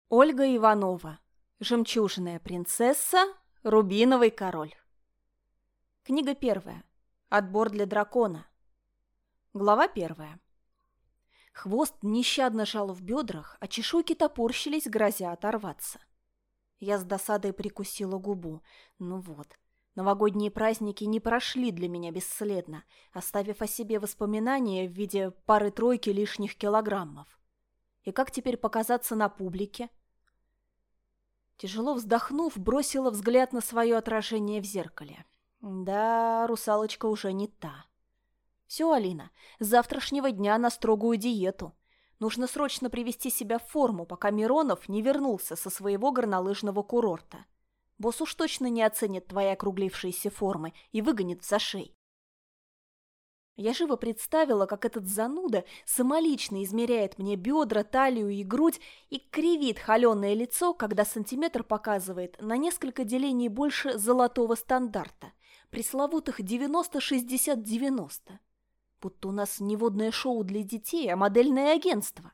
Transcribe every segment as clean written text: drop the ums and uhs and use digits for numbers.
Ольга Иванова. Жемчужная принцесса, рубиновый король. Книга 1. Отбор для дракона. Глава 1. Хвост нещадно жал в бедрах, а чешуйки топорщились, грозя оторваться. Я с досадой прикусила губу. Ну вот, новогодние праздники не прошли для меня бесследно, оставив о себе воспоминания в виде пары-тройки лишних килограммов. И как теперь показаться на публике? Тяжело вздохнув, бросила взгляд на свое отражение в зеркале. Да, русалочка уже не та. Все, Алина, с завтрашнего дня на строгую диету. Нужно срочно привести себя в форму, пока Миронов не вернулся со своего горнолыжного курорта. Босс уж точно не оценит твои округлившиеся формы и выгонит в зашей. Я живо представила, как этот зануда самолично измеряет мне бедра, талию и грудь и кривит холеное лицо, когда сантиметр показывает на несколько делений больше золотого стандарта, пресловутых 90-60-90. Будто у нас не водное шоу для детей, а модельное агентство.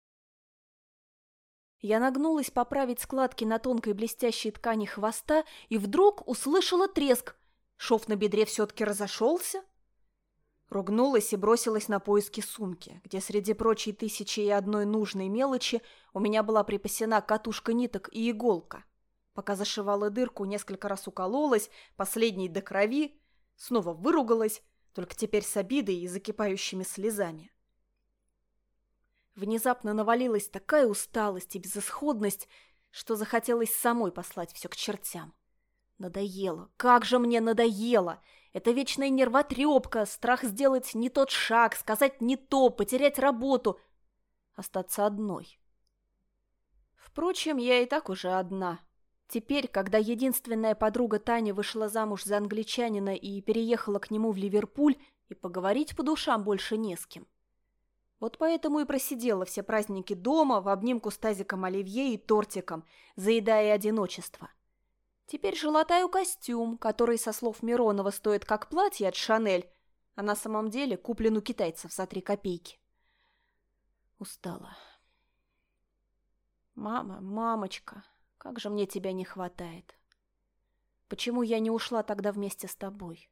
Я нагнулась поправить складки на тонкой блестящей ткани хвоста и вдруг услышала треск. Шов на бедре все-таки разошелся. Ругнулась и бросилась на поиски сумки, где среди прочей 1001 нужной мелочи у меня была припасена катушка ниток и иголка. Пока зашивала дырку, несколько раз укололась, последней до крови, снова выругалась, только теперь с обидой и закипающими слезами. Внезапно навалилась такая усталость и безысходность, что захотелось самой послать все к чертям. Надоело, как же мне надоело! Это вечная нервотрепка, страх сделать не тот шаг, сказать не то, потерять работу, остаться одной. Впрочем, я и так уже одна. Теперь, когда единственная подруга Таня вышла замуж за англичанина и переехала к нему в Ливерпуль, и поговорить по душам больше не с кем. Вот поэтому и просидела все праздники дома в обнимку с тазиком оливье и тортиком, заедая одиночество. Теперь же латаю костюм, который, со слов Миронова, стоит как платье от Шанель, а на самом деле куплен у китайцев за 3 копейки. Устала. Мама, мамочка, как же мне тебя не хватает. Почему я не ушла тогда вместе с тобой?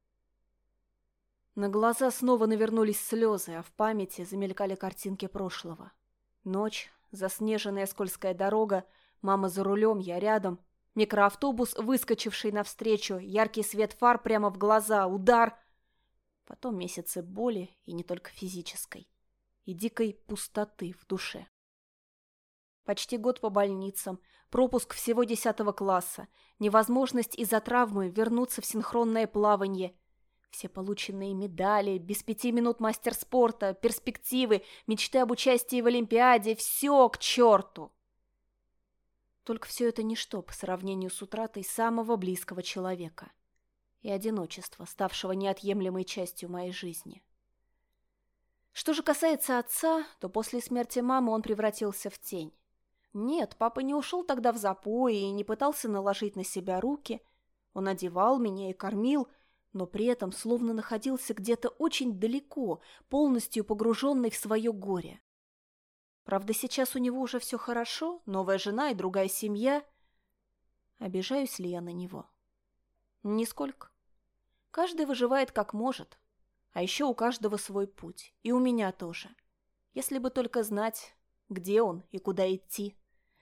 На глаза снова навернулись слезы, а в памяти замелькали картинки прошлого. Ночь, заснеженная скользкая дорога, мама за рулем, я рядом. Микроавтобус, выскочивший навстречу, яркий свет фар прямо в глаза, удар. Потом месяцы боли, и не только физической, и дикой пустоты в душе. Почти год по больницам, пропуск всего 10 класса, невозможность из-за травмы вернуться в синхронное плавание, все полученные медали, без 5 минут мастер спорта, перспективы, мечты об участии в Олимпиаде – все к черту! Только все это ничто по сравнению с утратой самого близкого человека и одиночества, ставшего неотъемлемой частью моей жизни. Что же касается отца, то после смерти мамы он превратился в тень. Нет, папа не ушел тогда в запой и не пытался наложить на себя руки. Он одевал меня и кормил, но при этом словно находился где-то очень далеко, полностью погруженный в свое горе. Правда, сейчас у него уже все хорошо, новая жена и другая семья. Обижаюсь ли я на него? Нисколько. Каждый выживает как может. А еще у каждого свой путь. И у меня тоже. Если бы только знать, где он и куда идти.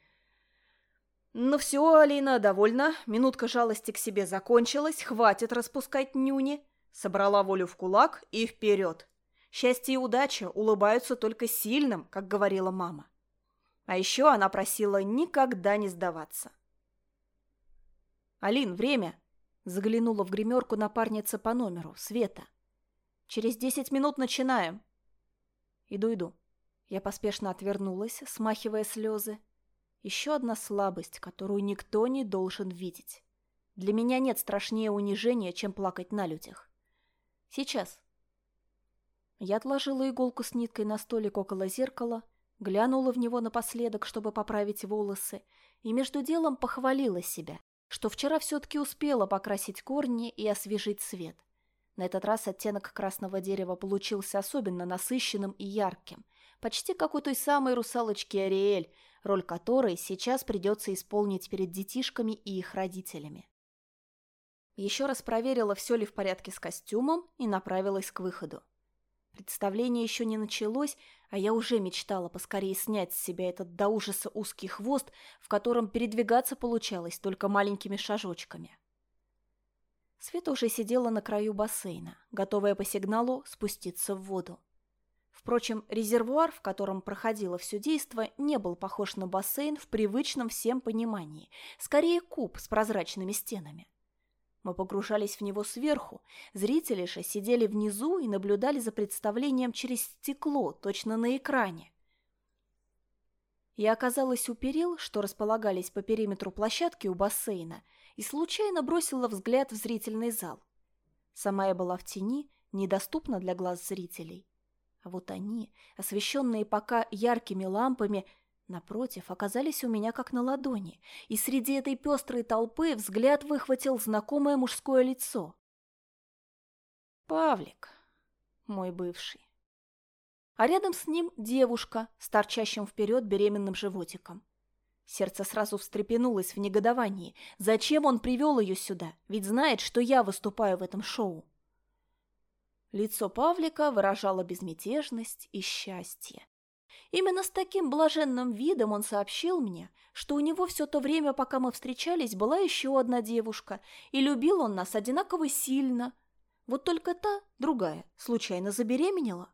Ну все, Алина, довольна. Минутка жалости к себе закончилась. Хватит распускать нюни. Собрала волю в кулак и вперед. Счастье и удача улыбаются только сильным, как говорила мама. А еще она просила никогда не сдаваться. «Алин, время!» – заглянула в гримерку напарница по номеру, Света. «Через 10 минут начинаем». «Иду». Я поспешно отвернулась, смахивая слезы. Еще одна слабость, которую никто не должен видеть. Для меня нет страшнее унижения, чем плакать на людях. Сейчас. Я отложила иголку с ниткой на столик около зеркала, глянула в него напоследок, чтобы поправить волосы, и между делом похвалила себя, что вчера все-таки успела покрасить корни и освежить цвет. На этот раз оттенок красного дерева получился особенно насыщенным и ярким, почти как у той самой русалочки Ариэль, роль которой сейчас придется исполнить перед детишками и их родителями. Еще раз проверила, все ли в порядке с костюмом, и направилась к выходу. Представление еще не началось, а я уже мечтала поскорее снять с себя этот до ужаса узкий хвост, в котором передвигаться получалось только маленькими шажочками. Света уже сидела на краю бассейна, готовая по сигналу спуститься в воду. Впрочем, резервуар, в котором проходило все действо, не был похож на бассейн в привычном всем понимании, скорее куб с прозрачными стенами. Мы погружались в него сверху, зрители же сидели внизу и наблюдали за представлением через стекло, точно на экране. Я оказалась у перил, что располагались по периметру площадки у бассейна, и случайно бросила взгляд в зрительный зал. Сама я была в тени, недоступна для глаз зрителей. А вот они, освещенные пока яркими лампами, напротив, оказались у меня как на ладони, и среди этой пестрой толпы взгляд выхватил знакомое мужское лицо. Павлик, мой бывший. А рядом с ним девушка с торчащим вперед беременным животиком. Сердце сразу встрепенулось в негодовании. Зачем он привел ее сюда? Ведь знает, что я выступаю в этом шоу. Лицо Павлика выражало безмятежность и счастье. Именно с таким блаженным видом он сообщил мне, что у него все то время, пока мы встречались, была еще одна девушка, и любил он нас одинаково сильно. Вот только та, другая, случайно забеременела.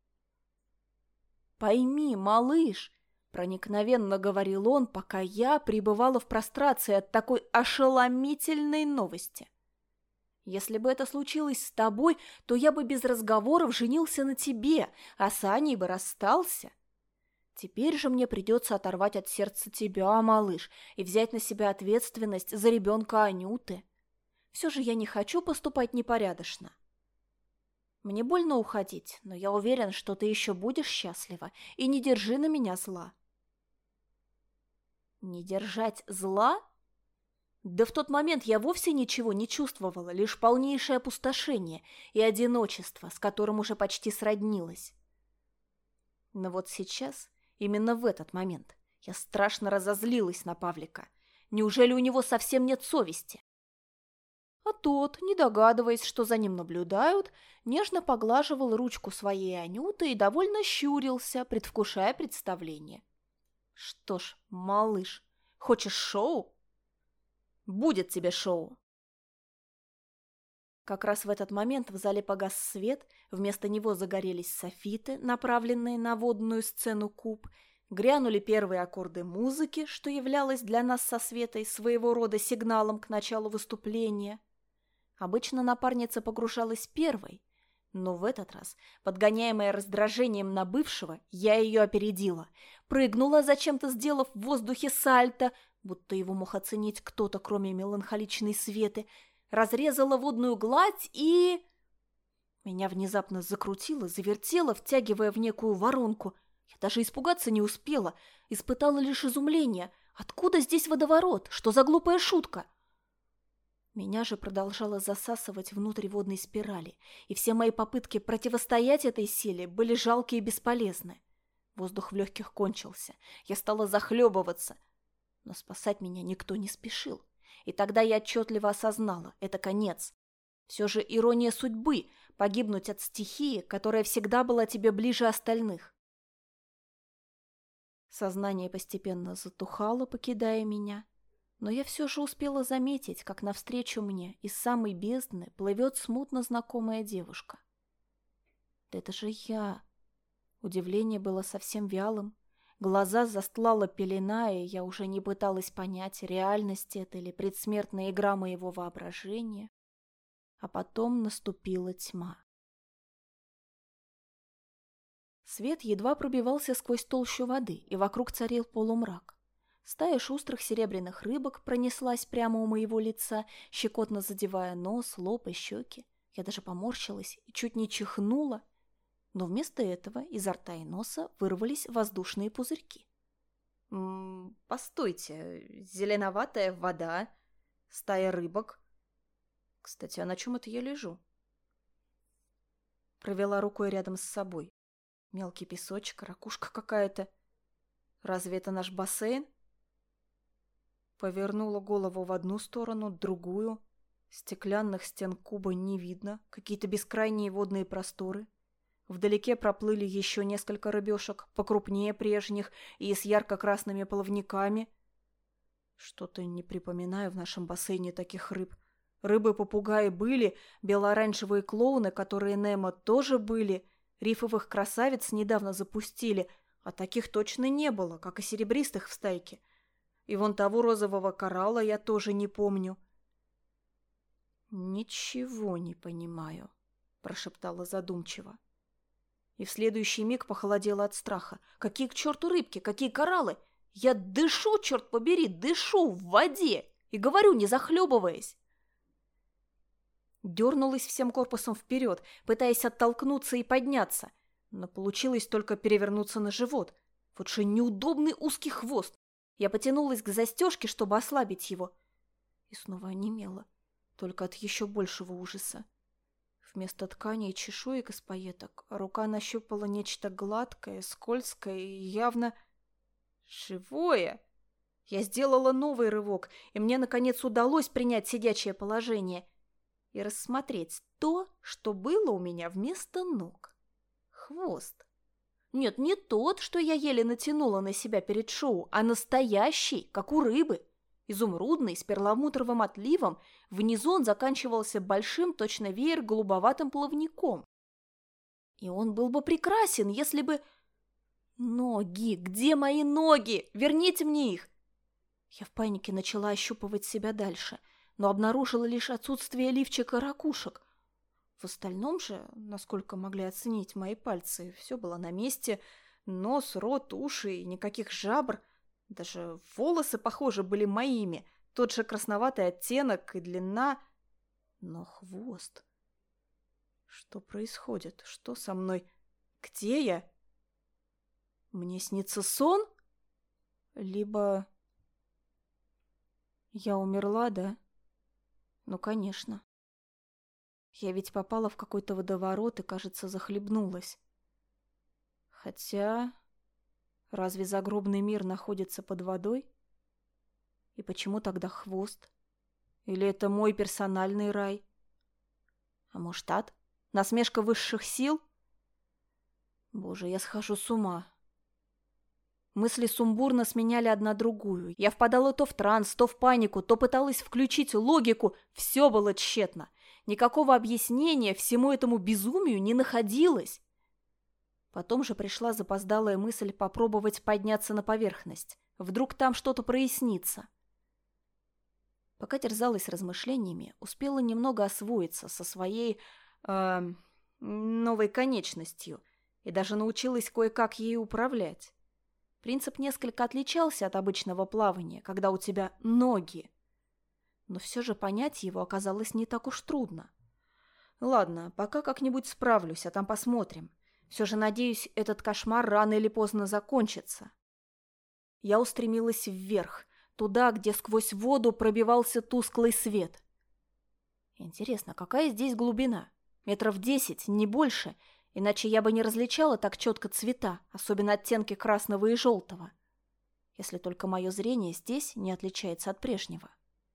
«Пойми, малыш», — проникновенно говорил он, пока я пребывала в прострации от такой ошеломительной новости. «Если бы это случилось с тобой, то я бы без разговоров женился на тебе, а с Аней бы расстался. Теперь же мне придется оторвать от сердца тебя, малыш, и взять на себя ответственность за ребенка Анюты. Все же я не хочу поступать непорядочно. Мне больно уходить, но я уверен, что ты еще будешь счастлива, и не держи на меня зла». Не держать зла? Да в тот момент я вовсе ничего не чувствовала, лишь полнейшее опустошение и одиночество, с которым уже почти сроднилась. Но вот сейчас, именно в этот момент, я страшно разозлилась на Павлика. Неужели у него совсем нет совести? А тот, не догадываясь, что за ним наблюдают, нежно поглаживал ручку своей Анюты и довольно щурился, предвкушая представление. Что ж, малыш, хочешь шоу? Будет тебе шоу. Как раз в этот момент в зале погас свет, вместо него загорелись софиты, направленные на водную сцену куб, грянули первые аккорды музыки, что являлось для нас со Светой своего рода сигналом к началу выступления. Обычно напарница погружалась первой, но в этот раз, подгоняемая раздражением на бывшего, я ее опередила, прыгнула, зачем-то сделав в воздухе сальто, будто его мог оценить кто-то, кроме меланхоличной Светы, разрезала водную гладь и... Меня внезапно закрутило, завертело, втягивая в некую воронку. Я даже испугаться не успела, испытала лишь изумление. Откуда здесь водоворот? Что за глупая шутка? Меня же продолжало засасывать внутрь водной спирали, и все мои попытки противостоять этой силе были жалкие и бесполезны. Воздух в легких кончился, я стала захлебываться, но спасать меня никто не спешил. И тогда я отчетливо осознала – это конец. Все же ирония судьбы – погибнуть от стихии, которая всегда была тебе ближе остальных. Сознание постепенно затухало, покидая меня, но я все же успела заметить, как навстречу мне из самой бездны плывет смутно знакомая девушка. Да это же я! Удивление было совсем вялым. Глаза застлала пелена, и я уже не пыталась понять, реальность это или предсмертная игра моего воображения. А потом наступила тьма. Свет едва пробивался сквозь толщу воды, и вокруг царил полумрак. Стая шустрых серебряных рыбок пронеслась прямо у моего лица, щекотно задевая нос, лоб и щеки. Я даже поморщилась и чуть не чихнула. Но вместо этого изо рта и носа вырвались воздушные пузырьки. Постойте, зеленоватая вода, стая рыбок. Кстати, а на чем это я лежу? Провела рукой рядом с собой. Мелкий песочек, ракушка какая-то. Разве это наш бассейн? Повернула голову в одну сторону, другую. Стеклянных стен куба не видно, какие-то бескрайние водные просторы. Вдалеке проплыли еще несколько рыбешек, покрупнее прежних и с ярко-красными плавниками. Что-то не припоминаю в нашем бассейне таких рыб. Рыбы-попугаи были, бело-оранжевые клоуны, которые Немо, тоже были, рифовых красавиц недавно запустили, а таких точно не было, как и серебристых в стайке. И вон того розового коралла я тоже не помню. «Ничего не понимаю», – прошептала задумчиво. И в следующий миг похолодела от страха. «Какие к черту рыбки? Какие кораллы? Я дышу, черт побери, дышу в воде! И говорю, не захлебываясь!» Дернулась всем корпусом вперед, пытаясь оттолкнуться и подняться, но получилось только перевернуться на живот. Вот же неудобный узкий хвост. Я потянулась к застежке, чтобы ослабить его. И снова онемела, только от еще большего ужаса. Вместо ткани и чешуек из пайеток рука нащупала нечто гладкое, скользкое и явно живое. Я сделала новый рывок, и мне, наконец, удалось принять сидячее положение и рассмотреть то, что было у меня вместо ног. Хвост. Нет, не тот, что я еле натянула на себя перед шоу, а настоящий, как у рыбы. Изумрудный, с перламутровым отливом, внизу он заканчивался большим, точно веер, голубоватым плавником. И он был бы прекрасен, если бы... Ноги! Где мои ноги? Верните мне их! Я в панике начала ощупывать себя дальше, но обнаружила лишь отсутствие лифчика и ракушек. В остальном же, насколько могли оценить мои пальцы, все было на месте. Нос, рот, уши и никаких жабр. Даже волосы, похоже, были моими. Тот же красноватый оттенок и длина. Но хвост... Что происходит? Что со мной? Где я? Мне снится сон? Либо... Я умерла, да? Ну, конечно. Я ведь попала в какой-то водоворот и, кажется, захлебнулась. Хотя... Разве загробный мир находится под водой? И почему тогда хвост? Или это мой персональный рай? А может, ад? Насмешка высших сил? Боже, я схожу с ума. Мысли сумбурно сменяли одна другую. Я впадала то в транс, то в панику, то пыталась включить логику. Все было тщетно. Никакого объяснения всему этому безумию не находилось. Потом же пришла запоздалая мысль попробовать подняться на поверхность. Вдруг там что-то прояснится. Пока терзалась размышлениями, успела немного освоиться со своей... новой конечностью и даже научилась кое-как ею управлять. Принцип несколько отличался от обычного плавания, когда у тебя ноги. Но все же понять его оказалось не так уж трудно. Ладно, пока как-нибудь справлюсь, а там посмотрим. Все же, надеюсь, этот кошмар рано или поздно закончится. Я устремилась вверх, туда, где сквозь воду пробивался тусклый свет. Интересно, какая здесь глубина? 10 метров, не больше, иначе я бы не различала так четко цвета, особенно оттенки красного и желтого. Если только мое зрение здесь не отличается от прежнего.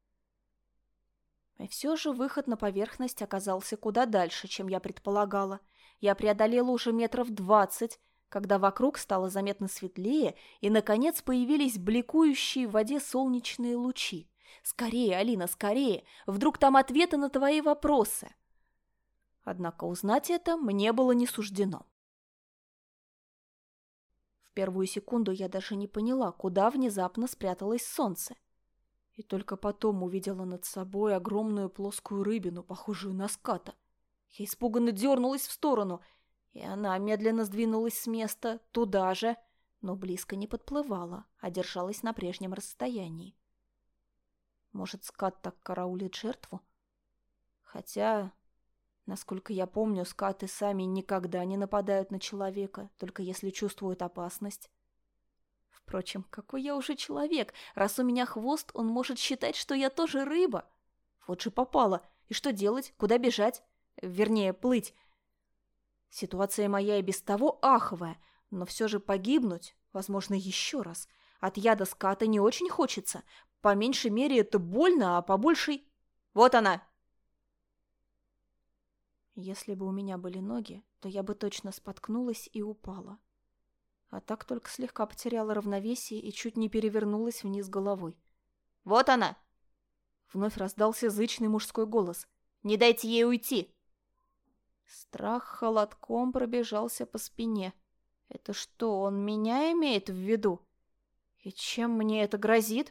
И все же выход на поверхность оказался куда дальше, чем я предполагала. Я преодолела уже 20 метров, когда вокруг стало заметно светлее, и, наконец, появились бликующие в воде солнечные лучи. «Скорее, Алина, скорее! Вдруг там ответы на твои вопросы!» Однако узнать это мне было не суждено. В первую секунду я даже не поняла, куда внезапно спряталось солнце. И только потом увидела над собой огромную плоскую рыбину, похожую на ската. Я испуганно дернулась в сторону, и она медленно сдвинулась с места туда же, но близко не подплывала, а держалась на прежнем расстоянии. Может, скат так караулит жертву? Хотя, насколько я помню, скаты сами никогда не нападают на человека, только если чувствуют опасность. Впрочем, какой я уже человек? Раз у меня хвост, он может считать, что я тоже рыба. Вот же попала. И что делать? Куда бежать? Вернее, плыть. Ситуация моя и без того аховая, но все же погибнуть, Возможно, еще раз. От яда ската не очень хочется. По меньшей мере это больно, а по большей... Вот она! Если бы у меня были ноги, то я бы точно споткнулась и упала. А так только слегка потеряла равновесие и чуть не перевернулась вниз головой. «Вот она!» Вновь раздался зычный мужской голос. «Не дайте ей уйти!» Страх холодком пробежался по спине. Это что, он меня имеет в виду? И чем мне это грозит?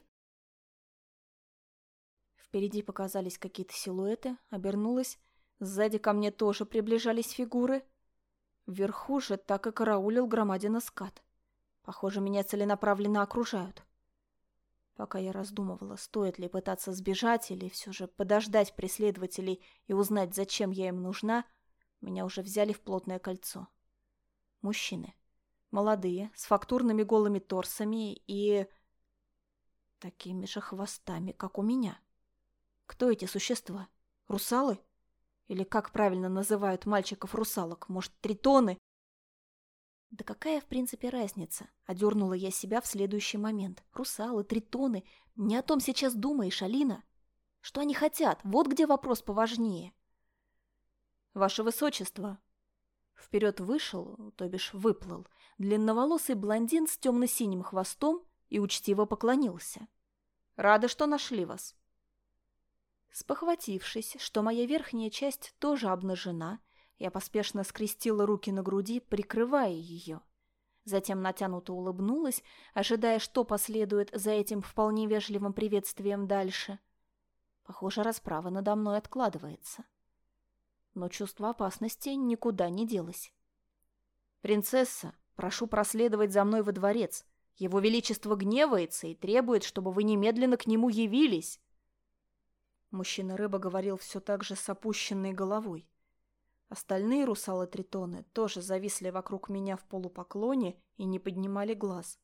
Впереди показались какие-то силуэты, обернулась. Сзади ко мне тоже приближались фигуры. Вверху же так и караулил громадина скат. Похоже, меня целенаправленно окружают. Пока я раздумывала, стоит ли пытаться сбежать или все же подождать преследователей и узнать, зачем я им нужна, меня уже взяли в плотное кольцо. Мужчины. Молодые, с фактурными голыми торсами и... такими же хвостами, как у меня. Кто эти существа? Русалы? Или как правильно называют мальчиков-русалок? Может, тритоны? Да какая, в принципе, разница? Одернула я себя в следующий момент. Русалы, тритоны. Не о том сейчас думаешь, Алина. Что они хотят? Вот где вопрос поважнее. Ваше Высочество. Вперед вышел, то бишь выплыл, длинноволосый блондин с темно-синим хвостом и учтиво поклонился. Рада, что нашли вас. Спохватившись, что моя верхняя часть тоже обнажена, я поспешно скрестила руки на груди, прикрывая ее. Затем натянуто улыбнулась, ожидая, что последует за этим вполне вежливым приветствием дальше. Похоже, расправа надо мной откладывается. Но чувство опасности никуда не делось. «Принцесса, прошу проследовать за мной во дворец. Его Величество гневается и требует, чтобы вы немедленно к нему явились». Мужчина-рыба говорил все так же с опущенной головой. Остальные русалы-тритоны тоже зависли вокруг меня в полупоклоне и не поднимали глаз.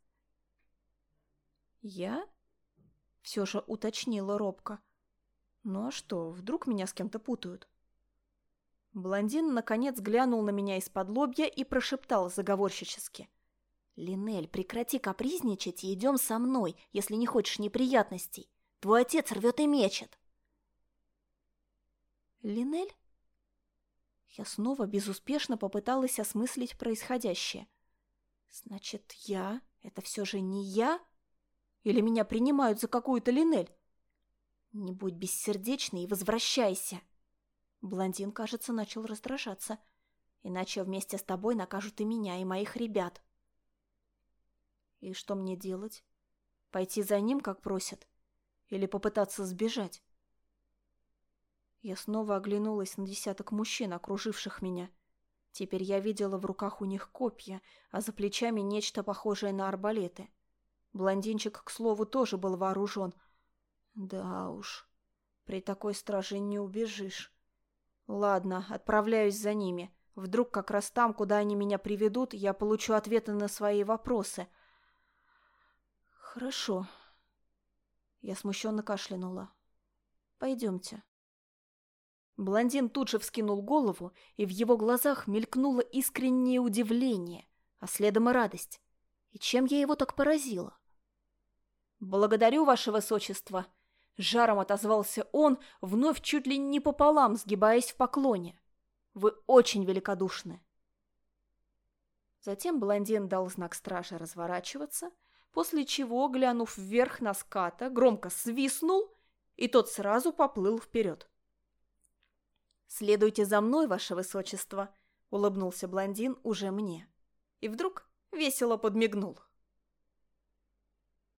«Я?» — все же уточнила робко. «Ну а что, вдруг меня с кем-то путают?» Блондин наконец глянул на меня из-под лобья и прошептал заговорщически. «Линель, прекрати капризничать и идем со мной, если не хочешь неприятностей. Твой отец рвет и мечет». «Линель?» Я снова безуспешно попыталась осмыслить происходящее. «Значит, это все же не я? Или меня принимают за какую-то Линель? Не будь бессердечной и возвращайся!» Блондин, кажется, начал раздражаться. «Иначе вместе с тобой накажут и меня, и моих ребят». «И что мне делать? Пойти за ним, как просят? Или попытаться сбежать?» Я снова оглянулась на десяток мужчин, окруживших меня. Теперь я видела в руках у них копья, а за плечами нечто похожее на арбалеты. Блондинчик, к слову, тоже был вооружен. Да уж, при такой страже не убежишь. Ладно, отправляюсь за ними. Вдруг как раз там, куда они меня приведут, я получу ответы на свои вопросы. Хорошо. Я смущенно кашлянула. Пойдемте. Блондин тут же вскинул голову, и в его глазах мелькнуло искреннее удивление, а следом и радость. И чем я его так поразила? «Благодарю, ваше высочество!» Жаром отозвался он, вновь чуть ли не пополам сгибаясь в поклоне. «Вы очень великодушны!» Затем блондин дал знак страже разворачиваться, после чего, глянув вверх на ската, громко свистнул, и тот сразу поплыл вперед. «Следуйте за мной, ваше высочество!» — улыбнулся блондин уже мне. И вдруг весело подмигнул.